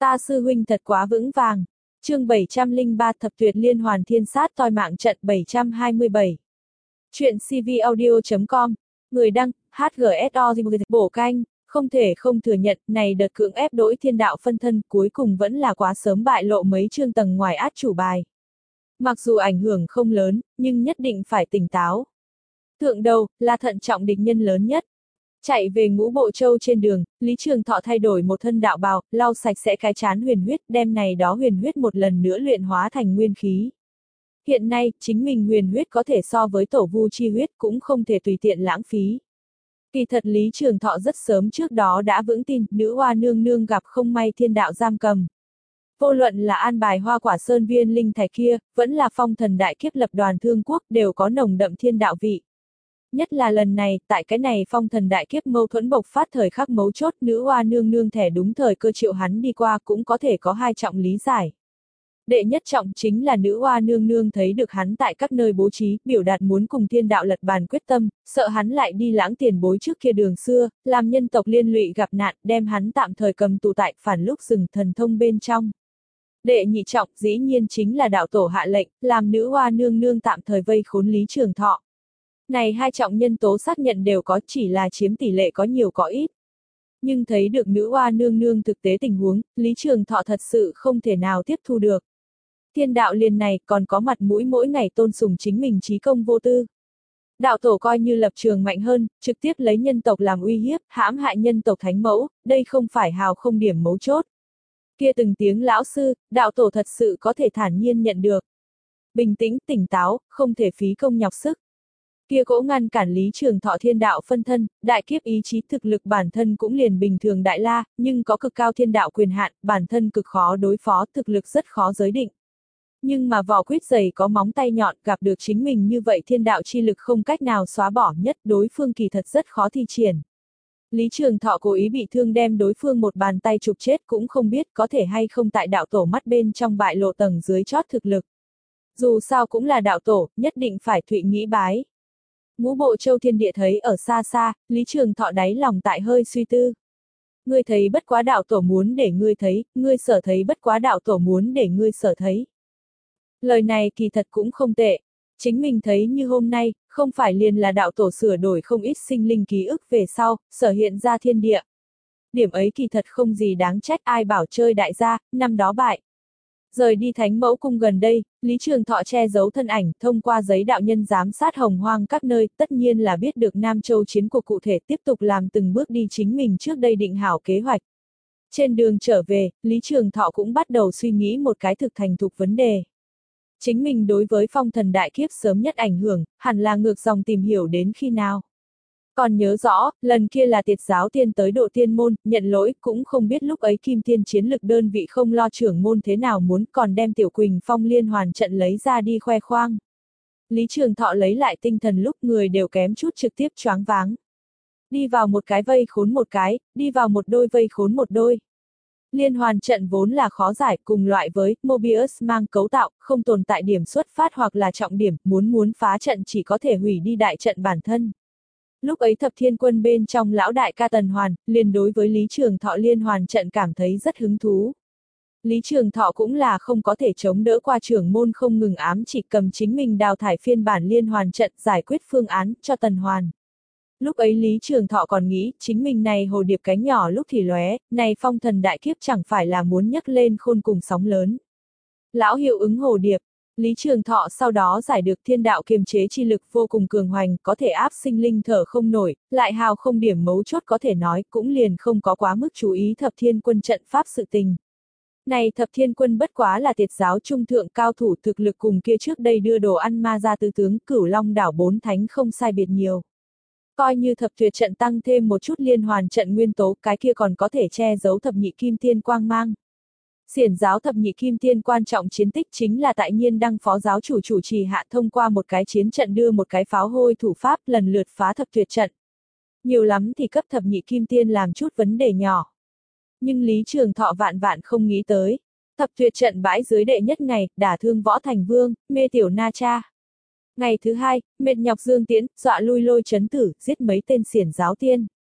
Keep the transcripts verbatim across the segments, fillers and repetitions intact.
Ta sư huynh thật quá vững vàng. Chương bảy trăm lẻ ba Thập Tuyệt Liên Hoàn Thiên Sát Toi Mạng Trận bảy trăm hai mươi bảy. Chuyện cvaudio chấm com. Người đăng, hát giê ét o bổ canh, không thể không thừa nhận, này đợt cưỡng ép đổi thiên đạo phân thân, cuối cùng vẫn là quá sớm bại lộ mấy chương tầng ngoài át chủ bài. Mặc dù ảnh hưởng không lớn, nhưng nhất định phải tỉnh táo. Thượng đầu, là thận trọng địch nhân lớn nhất. Chạy về Ngũ Bộ Châu trên đường, Lý Trường Thọ thay đổi một thân đạo bào, lau sạch sẽ cái chán huyền huyết, đem này đó huyền huyết một lần nữa luyện hóa thành nguyên khí. Hiện nay, chính mình huyền huyết có thể so với tổ vu chi huyết, cũng không thể tùy tiện lãng phí. Kỳ thật Lý Trường Thọ rất sớm trước đó đã vững tin, nữ hoa nương nương gặp không may thiên đạo giam cầm. Vô luận là an bài Hoa Quả Sơn viên linh thạch kia, vẫn là phong thần đại kiếp lập đoàn thương quốc, đều có nồng đậm thiên đạo vị. Nhất là lần này, tại cái này phong thần đại kiếp mâu thuẫn bộc phát thời khắc mấu chốt, nữ hoa nương nương thẻ đúng thời cơ triệu hắn đi qua, cũng có thể có hai trọng lý giải. Đệ nhất trọng chính là nữ hoa nương nương thấy được hắn tại các nơi bố trí, biểu đạt muốn cùng thiên đạo lật bàn quyết tâm, sợ hắn lại đi lãng tiền bối trước kia đường xưa, làm nhân tộc liên lụy gặp nạn, đem hắn tạm thời cầm tù tại phản lúc rừng thần thông bên trong. Đệ nhị trọng dĩ nhiên chính là đạo tổ hạ lệnh, làm nữ hoa nương nương tạm thời vây khốn Lý Trường Thọ. Này hai trọng nhân tố xác nhận đều có, chỉ là chiếm tỷ lệ có nhiều có ít. Nhưng thấy được nữ hoa nương nương thực tế tình huống, Lý Trường Thọ thật sự không thể nào tiếp thu được. Thiên đạo liền này còn có mặt mũi mỗi ngày tôn sùng chính mình trí công vô tư. Đạo tổ coi như lập trường mạnh hơn, trực tiếp lấy nhân tộc làm uy hiếp, hãm hại nhân tộc thánh mẫu, đây không phải hào không điểm mấu chốt. Kia từng tiếng lão sư, đạo tổ thật sự có thể thản nhiên nhận được. Bình tĩnh, tỉnh táo, không thể phí công nhọc sức. Kia cỗ ngăn cản Lý Trường Thọ thiên đạo phân thân, đại kiếp ý chí thực lực bản thân cũng liền bình thường đại la, nhưng có cực cao thiên đạo quyền hạn, bản thân cực khó đối phó, thực lực rất khó giới định. Nhưng mà vỏ quýt dày có móng tay nhọn, gặp được chính mình như vậy thiên đạo chi lực không cách nào xóa bỏ, nhất đối phương kỳ thật rất khó thi triển. Lý Trường Thọ cố ý bị thương đem đối phương một bàn tay chụp chết cũng không biết có thể hay không tại đạo tổ mắt bên trong bại lộ tầng dưới chót thực lực. Dù sao cũng là đạo tổ, nhất định phải thụy nghĩ bái. Ngũ Bộ Châu thiên địa thấy ở xa xa, Lý Trường Thọ đáy lòng tại hơi suy tư. Ngươi thấy bất quá đạo tổ muốn để ngươi thấy, ngươi sở thấy bất quá đạo tổ muốn để ngươi sở thấy. Lời này kỳ thật cũng không tệ. Chính mình thấy như hôm nay, không phải liền là đạo tổ sửa đổi không ít sinh linh ký ức về sau, sở hiện ra thiên địa. Điểm ấy kỳ thật không gì đáng trách, ai bảo chơi đại gia, năm đó bại. Rời đi Thánh Mẫu Cung gần đây, Lý Trường Thọ che giấu thân ảnh, thông qua giấy đạo nhân giám sát hồng hoang các nơi, tất nhiên là biết được Nam Châu chiến cuộc cụ thể, tiếp tục làm từng bước đi chính mình trước đây định hảo kế hoạch. Trên đường trở về, Lý Trường Thọ cũng bắt đầu suy nghĩ một cái thực thành thục vấn đề. Chính mình đối với phong thần đại kiếp sớm nhất ảnh hưởng, hẳn là ngược dòng tìm hiểu đến khi nào. Còn nhớ rõ, lần kia là Tiệt giáo tiên tới độ tiên môn, nhận lỗi, cũng không biết lúc ấy Kim Tiên chiến lực đơn vị không lo trưởng môn thế nào muốn, còn đem Tiểu Quỳnh Phong liên hoàn trận lấy ra đi khoe khoang. Lý Trường Thọ lấy lại tinh thần lúc người đều kém chút trực tiếp choáng váng. Đi vào một cái vây khốn một cái, đi vào một đôi vây khốn một đôi. Liên hoàn trận vốn là khó giải, cùng loại với Mobius mang cấu tạo, không tồn tại điểm xuất phát hoặc là trọng điểm, muốn muốn phá trận chỉ có thể hủy đi đại trận bản thân. Lúc ấy Thập Thiên Quân bên trong lão đại ca Tần Hoàn, liền đối với Lý Trường Thọ liên hoàn trận cảm thấy rất hứng thú. Lý Trường Thọ cũng là không có thể chống đỡ qua trưởng môn không ngừng ám chỉ cầm chính mình đào thải phiên bản liên hoàn trận giải quyết phương án cho Tần Hoàn. Lúc ấy Lý Trường Thọ còn nghĩ, chính mình này hồ điệp cánh nhỏ lúc thì lóe, này phong thần đại kiếp chẳng phải là muốn nhấc lên khôn cùng sóng lớn. Lão hiệu ứng hồ điệp, Lý Trường Thọ sau đó giải được thiên đạo kiềm chế chi lực vô cùng cường hoành, có thể áp sinh linh thở không nổi, lại hào không điểm mấu chốt có thể nói, cũng liền không có quá mức chú ý Thập Thiên Quân trận pháp sự tình. Này Thập Thiên Quân bất quá là Tiệt giáo trung thượng cao thủ thực lực cùng kia trước đây đưa đồ ăn ma ra tứ tướng Cửu Long đảo bốn thánh không sai biệt nhiều. Coi như thập tuyệt trận tăng thêm một chút liên hoàn trận nguyên tố, cái kia còn có thể che giấu thập nhị kim tiên quang mang. Xiển giáo thập nhị kim tiên quan trọng chiến tích chính là tại Nhiên Đăng phó giáo chủ chủ trì hạ thông qua một cái chiến trận đưa một cái pháo hôi thủ pháp lần lượt phá thập tuyệt trận. Nhiều lắm thì cấp thập nhị kim tiên làm chút vấn đề nhỏ. Nhưng Lý Trường Thọ vạn vạn không nghĩ tới. Thập tuyệt trận bãi dưới đệ nhất ngày, đả thương Võ Thành Vương, mê tiểu Na Cha. Ngày thứ hai, mệt nhọc Dương Tiễn, dọa lui Lôi Chấn Tử, giết mấy tên xiển giáo tiên.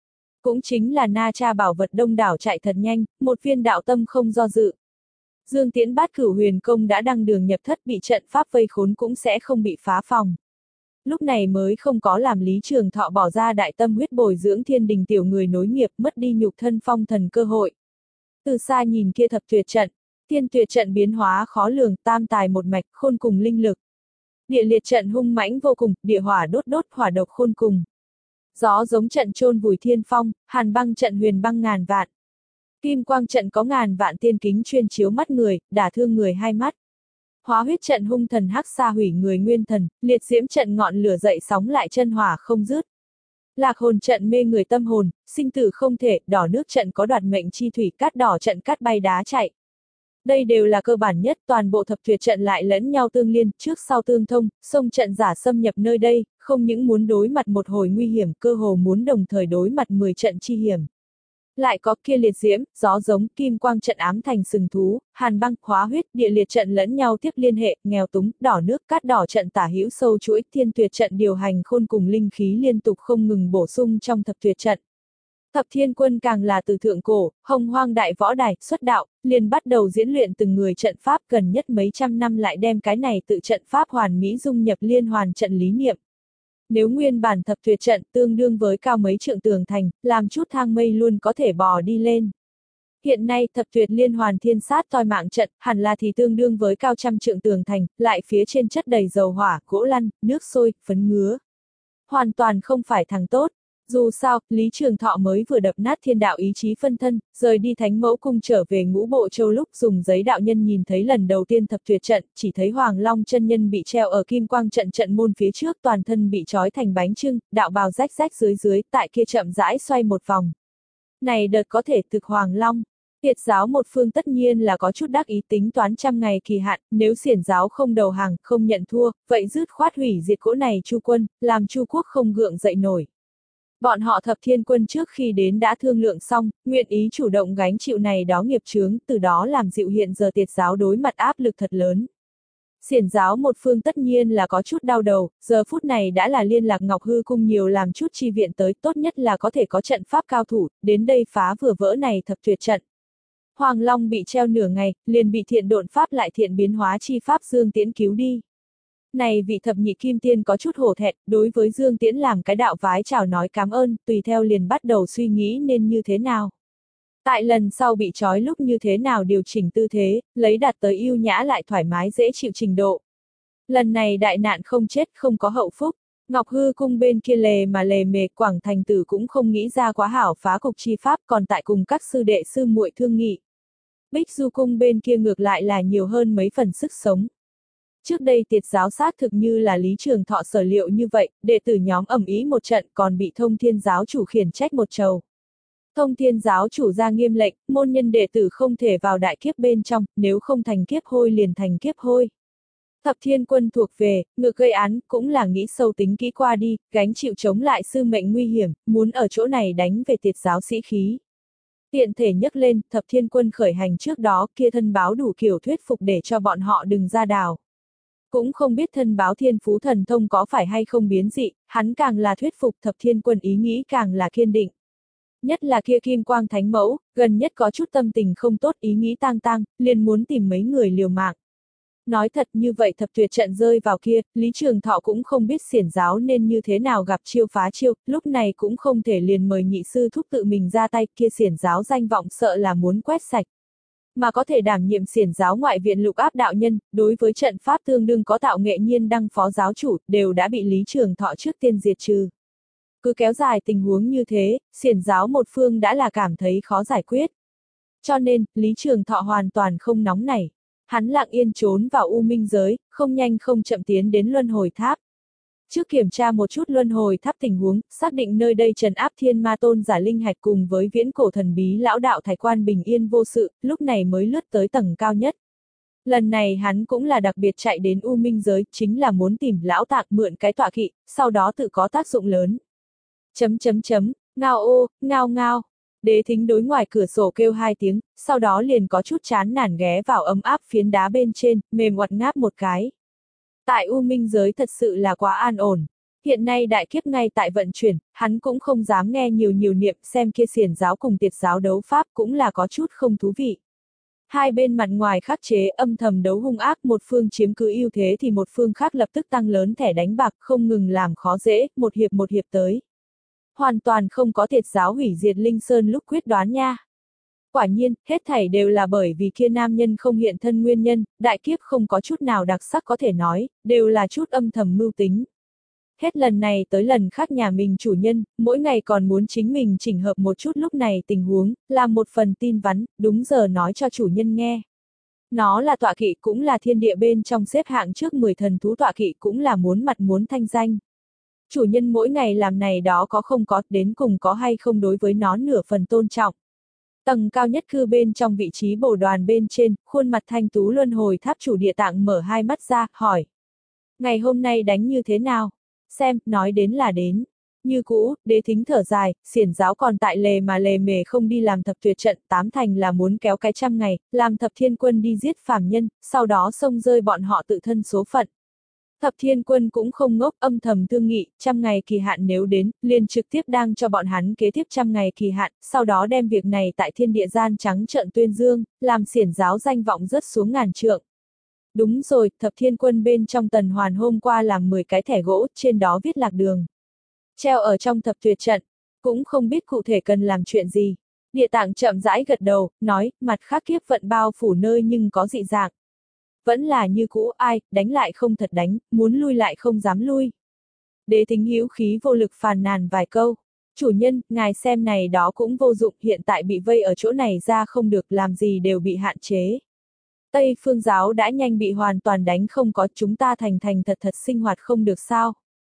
cũng chính là na tra bảo vật đông đảo chạy thật nhanh, một viên đạo tâm không do dự. Dương Tiễn Bát Cửu Huyền Công đã đăng đường nhập thất, bị trận pháp vây khốn cũng sẽ không bị phá phòng. Lúc này mới không có làm Lý Trường Thọ bỏ ra đại tâm huyết bồi dưỡng thiên đình tiểu người nối nghiệp, mất đi nhục thân phong thần cơ hội. Từ xa nhìn kia thập tuyệt trận, thiên tuyệt trận biến hóa khó lường, tam tài một mạch, khôn cùng linh lực. Địa liệt trận hung mãnh vô cùng, địa hỏa đốt đốt, hỏa độc khôn cùng. Gió giống trận chôn vùi thiên phong, hàn băng trận huyền băng ngàn vạn. Kim quang trận có ngàn vạn tiên kính chuyên chiếu mắt người, đả thương người hai mắt. Hóa huyết trận hung thần hắc xa hủy người nguyên thần, liệt diễm trận ngọn lửa dậy sóng lại chân hỏa không dứt. Lạc hồn trận mê người tâm hồn, sinh tử không thể, đỏ nước trận có đoạt mệnh chi thủy, cát đỏ trận cát bay đá chạy. Đây đều là cơ bản nhất, toàn bộ thập tuyệt trận lại lẫn nhau tương liên, trước sau tương thông, sông trận giả xâm nhập nơi đây, không những muốn đối mặt một hồi nguy hiểm, cơ hồ muốn đồng thời đối mặt mười trận chi hiểm. Lại có kia liệt diễm, gió giống, kim quang trận ám thành sừng thú, hàn băng, hóa huyết, địa liệt trận lẫn nhau tiếp liên hệ, nghèo túng, đỏ nước, cát đỏ trận tả hữu sâu chuỗi, thiên tuyệt trận điều hành khôn cùng linh khí liên tục không ngừng bổ sung trong thập tuyệt trận. Thập Thiên Quân càng là từ thượng cổ, hồng hoang đại võ đài, xuất đạo, liền bắt đầu diễn luyện từng người trận pháp, gần nhất mấy trăm năm lại đem cái này tự trận pháp hoàn mỹ dung nhập liên hoàn trận lý niệm. Nếu nguyên bản thập tuyệt trận tương đương với cao mấy trượng tường thành, làm chút thang mây luôn có thể bò đi lên. Hiện nay thập tuyệt liên hoàn thiên sát toi mạng trận, hẳn là thì tương đương với cao trăm trượng tường thành, lại phía trên chất đầy dầu hỏa, gỗ lăn, nước sôi, phấn ngứa. Hoàn toàn không phải thằng tốt. Dù sao, Lý Trường Thọ mới vừa đập nát thiên đạo ý chí phân thân, rời đi Thánh Mẫu Cung trở về Ngũ Bộ Châu lúc dùng giấy đạo nhân nhìn thấy lần đầu tiên thập tuyệt trận, chỉ thấy Hoàng Long chân nhân bị treo ở kim quang trận trận môn phía trước, toàn thân bị trói thành bánh chưng, đạo bào rách rách dưới dưới, tại kia chậm rãi xoay một vòng. Này đợt có thể thực Hoàng Long. Tiệt giáo một phương tất nhiên là có chút đắc ý tính toán trăm ngày kỳ hạn, nếu xiển giáo không đầu hàng, không nhận thua, vậy dứt khoát hủy diệt cỗ này Chu quân, làm Chu quốc không gượng dậy nổi. Bọn họ Thập Thiên Quân trước khi đến đã thương lượng xong, nguyện ý chủ động gánh chịu này đó nghiệp chướng, từ đó làm dịu hiện giờ tiệt giáo đối mặt áp lực thật lớn. Xiển giáo một phương tất nhiên là có chút đau đầu, giờ phút này đã là liên lạc Ngọc Hư Cung nhiều làm chút chi viện tới, tốt nhất là có thể có trận pháp cao thủ, đến đây phá vừa vỡ này thập tuyệt trận. Hoàng Long bị treo nửa ngày, liền bị thiện độn pháp lại thiện biến hóa chi pháp Dương Tiễn cứu đi. Này vị thập nhị kim tiên có chút hổ thẹn, đối với Dương Tiễn làm cái đạo vái chào nói cảm ơn, tùy theo liền bắt đầu suy nghĩ nên như thế nào. Tại lần sau bị trói lúc như thế nào điều chỉnh tư thế, lấy đạt tới yêu nhã lại thoải mái dễ chịu trình độ. Lần này đại nạn không chết không có hậu phúc, Ngọc Hư Cung bên kia lề mà lề mề, Quảng Thành Tử cũng không nghĩ ra quá hảo phá cục chi pháp, còn tại cùng các sư đệ sư muội thương nghị. Bích Du Cung bên kia ngược lại là nhiều hơn mấy phần sức sống. Trước đây tiệt giáo xác thực như là Lý Trường Thọ sở liệu như vậy, đệ tử nhóm ầm ĩ một trận còn bị Thông Thiên giáo chủ khiển trách một trầu. Thông Thiên giáo chủ ra nghiêm lệnh, môn nhân đệ tử không thể vào đại kiếp bên trong, nếu không thành kiếp hôi liền thành kiếp hôi. Thập Thiên Quân thuộc về, ngược gây án, cũng là nghĩ sâu tính kỹ qua đi, gánh chịu chống lại sư mệnh nguy hiểm, muốn ở chỗ này đánh về tiệt giáo sĩ khí. Tiện thể nhắc lên, Thập Thiên Quân khởi hành trước đó kia thân báo đủ kiểu thuyết phục để cho bọn họ đừng ra đào. Cũng không biết thân báo thiên phú thần thông có phải hay không biến dị, hắn càng là thuyết phục Thập Thiên Quân ý nghĩ càng là kiên định. Nhất là kia Kim Quang Thánh Mẫu, gần nhất có chút tâm tình không tốt ý nghĩ tang tang, liền muốn tìm mấy người liều mạng. Nói thật như vậy thập tuyệt trận rơi vào kia, Lý Trường Thọ cũng không biết xiển giáo nên như thế nào gặp chiêu phá chiêu, lúc này cũng không thể liền mời nhị sư thúc tự mình ra tay, kia xiển giáo danh vọng sợ là muốn quét sạch. Mà có thể đảm nhiệm xiển giáo ngoại viện lục áp đạo nhân, đối với trận pháp tương đương có tạo nghệ nhiên đăng phó giáo chủ, đều đã bị Lý Trường Thọ trước tiên diệt trừ. Cứ kéo dài tình huống như thế, xiển giáo một phương đã là cảm thấy khó giải quyết. Cho nên, Lý Trường Thọ hoàn toàn không nóng nảy. Hắn lặng yên trốn vào u minh giới, không nhanh không chậm tiến đến luân hồi tháp. Trước kiểm tra một chút luân hồi tháp tình huống, xác định nơi đây trấn áp thiên ma tôn giả linh hạch cùng với viễn cổ thần bí lão đạo Thái Quan bình yên vô sự, lúc này mới lướt tới tầng cao nhất. Lần này hắn cũng là đặc biệt chạy đến u minh giới, chính là muốn tìm lão tạc mượn cái tọa kỵ, sau đó tự có tác dụng lớn. Chấm chấm chấm, ngao ô, ngao ngao. Đế Thính đối ngoài cửa sổ kêu hai tiếng, sau đó liền có chút chán nản ghé vào ấm áp phiến đá bên trên, mềm oặt ngáp một cái. Tại U Minh giới thật sự là quá an ổn. Hiện nay đại kiếp ngay tại vận chuyển, hắn cũng không dám nghe nhiều nhiều niệm, xem kia xiển giáo cùng tiệt giáo đấu pháp cũng là có chút không thú vị. Hai bên mặt ngoài khắc chế âm thầm đấu hung ác, một phương chiếm cứ ưu thế thì một phương khác lập tức tăng lớn thẻ đánh bạc, không ngừng làm khó dễ, một hiệp một hiệp tới. Hoàn toàn không có tiệt giáo hủy diệt Linh Sơn lúc quyết đoán nha. Quả nhiên, hết thảy đều là bởi vì kia nam nhân không hiện thân nguyên nhân, đại kiếp không có chút nào đặc sắc có thể nói, đều là chút âm thầm mưu tính. Hết lần này tới lần khác nhà mình chủ nhân, mỗi ngày còn muốn chính mình chỉnh hợp một chút lúc này tình huống, làm một phần tin vắn, đúng giờ nói cho chủ nhân nghe. Nó là tọa kỵ cũng là thiên địa bên trong xếp hạng trước mười thần thú, tọa kỵ cũng là muốn mặt muốn thanh danh. Chủ nhân mỗi ngày làm này đó có không có, đến cùng có hay không đối với nó nửa phần tôn trọng. Tầng cao nhất cư bên trong vị trí bổ đoàn bên trên, khuôn mặt thanh tú luân hồi tháp chủ địa tạng mở hai mắt ra, hỏi. Ngày hôm nay đánh như thế nào? Xem, nói đến là đến. Như cũ, Đế Thính thở dài, xiển giáo còn tại lề mà lề mề không đi làm thập tuyệt trận, tám thành là muốn kéo cái trăm ngày, làm thập thiên quân đi giết phàm nhân, sau đó xông rơi bọn họ tự thân số phận. Thập thiên quân cũng không ngốc, âm thầm thương nghị, trăm ngày kỳ hạn nếu đến, liền trực tiếp đang cho bọn hắn kế tiếp trăm ngày kỳ hạn, sau đó đem việc này tại thiên địa gian trắng trợn tuyên dương, làm xiển giáo danh vọng rớt xuống ngàn trượng. Đúng rồi, thập thiên quân bên trong tần hoàn hôm qua làm mười cái thẻ gỗ, trên đó viết lạc đường. Treo ở trong thập tuyệt trận, cũng không biết cụ thể cần làm chuyện gì. Địa tạng chậm rãi gật đầu, nói, mặt khác kiếp vận bao phủ nơi nhưng có dị dạng. Vẫn là như cũ, ai, đánh lại không thật đánh, muốn lui lại không dám lui. Đế Thính hữu khí vô lực phàn nàn vài câu. Chủ nhân, ngài xem này đó cũng vô dụng, hiện tại bị vây ở chỗ này ra không được, làm gì đều bị hạn chế. Tây phương giáo đã nhanh bị hoàn toàn đánh không có, chúng ta thành thành thật thật sinh hoạt không được sao.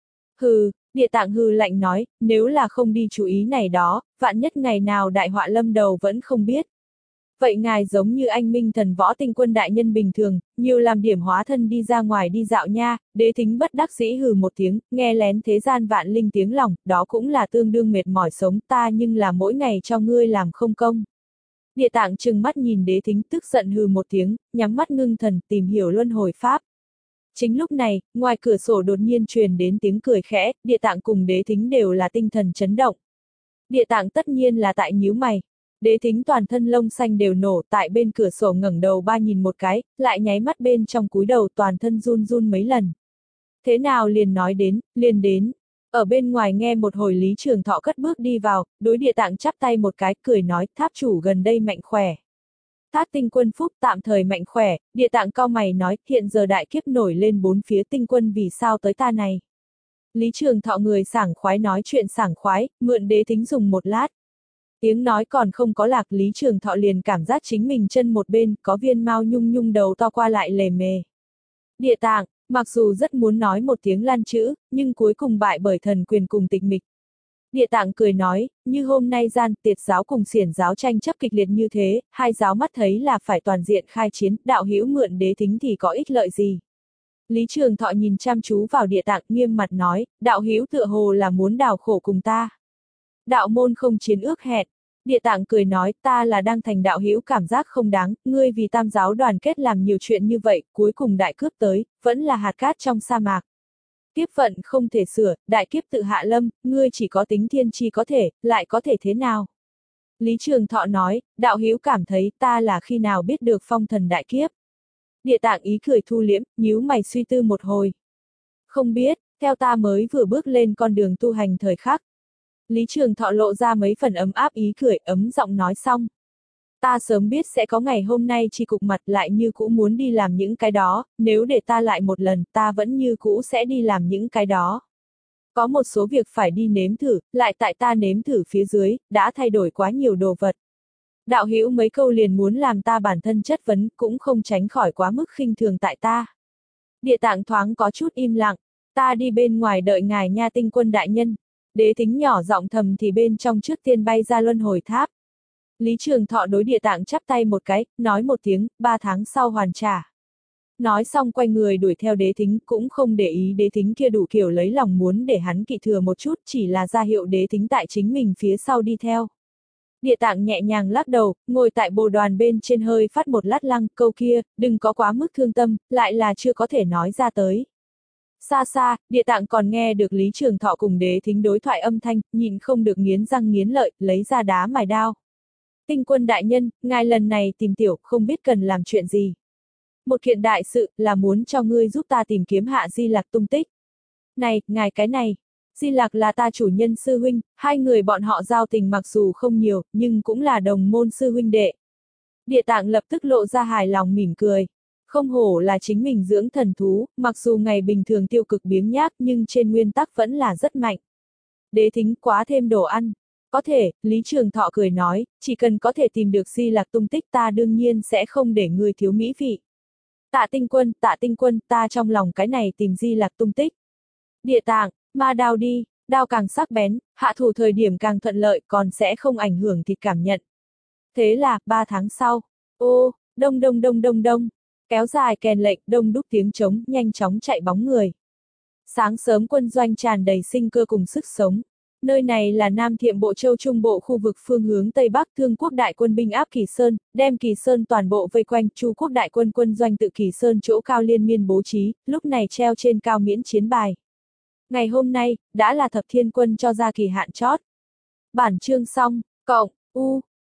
Hừ, địa tạng hừ lạnh nói, nếu là không đi chú ý này đó, vạn nhất ngày nào đại họa lâm đầu vẫn không biết. Vậy ngài giống như anh minh thần võ tinh quân đại nhân bình thường, nhiều làm điểm hóa thân đi ra ngoài đi dạo nha. Đế Thính bất đắc dĩ hừ một tiếng, nghe lén thế gian vạn linh tiếng lòng, đó cũng là tương đương mệt mỏi sống ta nhưng là mỗi ngày cho ngươi làm không công. Địa tạng trừng mắt nhìn Đế Thính tức giận hừ một tiếng, nhắm mắt ngưng thần tìm hiểu luân hồi pháp. Chính lúc này, ngoài cửa sổ đột nhiên truyền đến tiếng cười khẽ, địa tạng cùng Đế Thính đều là tinh thần chấn động. Địa tạng tất nhiên là tại nhíu mày. Đế Thính toàn thân lông xanh đều nổ, tại bên cửa sổ ngẩng đầu ba nhìn một cái, lại nháy mắt bên trong cúi đầu toàn thân run run mấy lần. Thế nào liền nói đến, liền đến. Ở bên ngoài nghe một hồi Lý Trường Thọ cất bước đi vào, đối địa tạng chắp tay một cái, cười nói, tháp chủ gần đây mạnh khỏe. Thác tinh quân phúc tạm thời mạnh khỏe, địa tạng cao mày nói, hiện giờ đại kiếp nổi lên bốn phía, tinh quân vì sao tới ta này. Lý Trường Thọ người sảng khoái nói chuyện sảng khoái, mượn Đế Thính dùng một lát. Tiếng nói còn không có lạc, Lý Trường Thọ liền cảm giác chính mình chân một bên, có viên mao nhung nhung đầu to qua lại lề mề. Địa tạng, mặc dù rất muốn nói một tiếng lan chữ, nhưng cuối cùng bại bởi thần quyền cùng tịch mịch. Địa tạng cười nói, như hôm nay gian, tiệt giáo cùng xiển giáo tranh chấp kịch liệt như thế, hai giáo mắt thấy là phải toàn diện khai chiến, đạo hữu mượn Đế Thính thì có ích lợi gì. Lý Trường Thọ nhìn chăm chú vào địa tạng nghiêm mặt nói, đạo hữu tựa hồ là muốn đào khổ cùng ta. Đạo môn không chiến ước hẹn. Địa tạng cười nói, ta là đang thành đạo hữu cảm giác không đáng, ngươi vì tam giáo đoàn kết làm nhiều chuyện như vậy, cuối cùng đại cướp tới, vẫn là hạt cát trong sa mạc. Kiếp vận không thể sửa, đại kiếp tự hạ lâm, ngươi chỉ có tính thiên chi có thể, lại có thể thế nào? Lý Trường Thọ nói, đạo hữu cảm thấy ta là khi nào biết được phong thần đại kiếp? Địa tạng ý cười thu liễm, nhíu mày suy tư một hồi. Không biết, theo ta mới vừa bước lên con đường tu hành thời khắc. Lý Trường Thọ lộ ra mấy phần ấm áp ý cười, ấm giọng nói xong. Ta sớm biết sẽ có ngày hôm nay chỉ cục mặt lại như cũ muốn đi làm những cái đó, nếu để ta lại một lần, ta vẫn như cũ sẽ đi làm những cái đó. Có một số việc phải đi nếm thử, lại tại ta nếm thử phía dưới, đã thay đổi quá nhiều đồ vật. Đạo hữu mấy câu liền muốn làm ta bản thân chất vấn, cũng không tránh khỏi quá mức khinh thường tại ta. Địa tạng thoáng có chút im lặng, ta đi bên ngoài đợi ngài nha tinh quân đại nhân. Đế Thính nhỏ giọng thầm thì bên trong trước tiên bay ra luân hồi tháp. Lý Trường Thọ đối địa tạng chắp tay một cái, nói một tiếng, ba tháng sau hoàn trả. Nói xong quay người đuổi theo Đế Thính, cũng không để ý Đế Thính kia đủ kiểu lấy lòng muốn để hắn kỵ thừa một chút, chỉ là ra hiệu Đế Thính tại chính mình phía sau đi theo. Địa tạng nhẹ nhàng lắc đầu, ngồi tại bồ đoàn bên trên hơi phát một lát lăng, câu kia, đừng có quá mức thương tâm, lại là chưa có thể nói ra tới. Xa xa, Địa Tạng còn nghe được Lý Trường Thọ cùng Đế Thính đối thoại âm thanh, nhịn không được nghiến răng nghiến lợi, lấy ra đá mài đao. Tinh Quân đại nhân, ngài lần này tìm tiểu, không biết cần làm chuyện gì. Một kiện đại sự, là muốn cho ngươi giúp ta tìm kiếm Hạ Di Lạc tung tích. Này, ngài cái này, Di Lạc là ta chủ nhân sư huynh, hai người bọn họ giao tình mặc dù không nhiều, nhưng cũng là đồng môn sư huynh đệ. Địa Tạng lập tức lộ ra hài lòng mỉm cười. Không hổ là chính mình dưỡng thần thú, mặc dù ngày bình thường tiêu cực biếng nhác nhưng trên nguyên tắc vẫn là rất mạnh. Đế Thính quá thêm đồ ăn. Có thể, Lý Trường Thọ cười nói, chỉ cần có thể tìm được Di Lạc tung tích ta đương nhiên sẽ không để ngươi thiếu mỹ vị. Tạ Tinh Quân, Tạ Tinh Quân, ta trong lòng cái này tìm Di Lạc tung tích. Địa Tạng, ma đao đi, đao càng sắc bén, hạ thủ thời điểm càng thuận lợi còn sẽ không ảnh hưởng thịt cảm nhận. Thế là, ba tháng sau, ô, đông đông đông đông đông, kéo dài kèn lệnh, đông đúc tiếng trống, nhanh chóng chạy bóng người. Sáng sớm quân doanh tràn đầy sinh cơ cùng sức sống. Nơi này là Nam Thiệm Bộ Châu Trung Bộ khu vực phương hướng Tây Bắc Thương quốc đại quân binh áp Kỳ Sơn, đem Kỳ Sơn toàn bộ vây quanh, Chu quốc đại quân quân doanh tự Kỳ Sơn chỗ cao liên miên bố trí, lúc này treo trên cao miễn chiến bài. Ngày hôm nay, đã là Thập Thiên Quân cho ra kỳ hạn chót. Bản chương xong, cộng, u,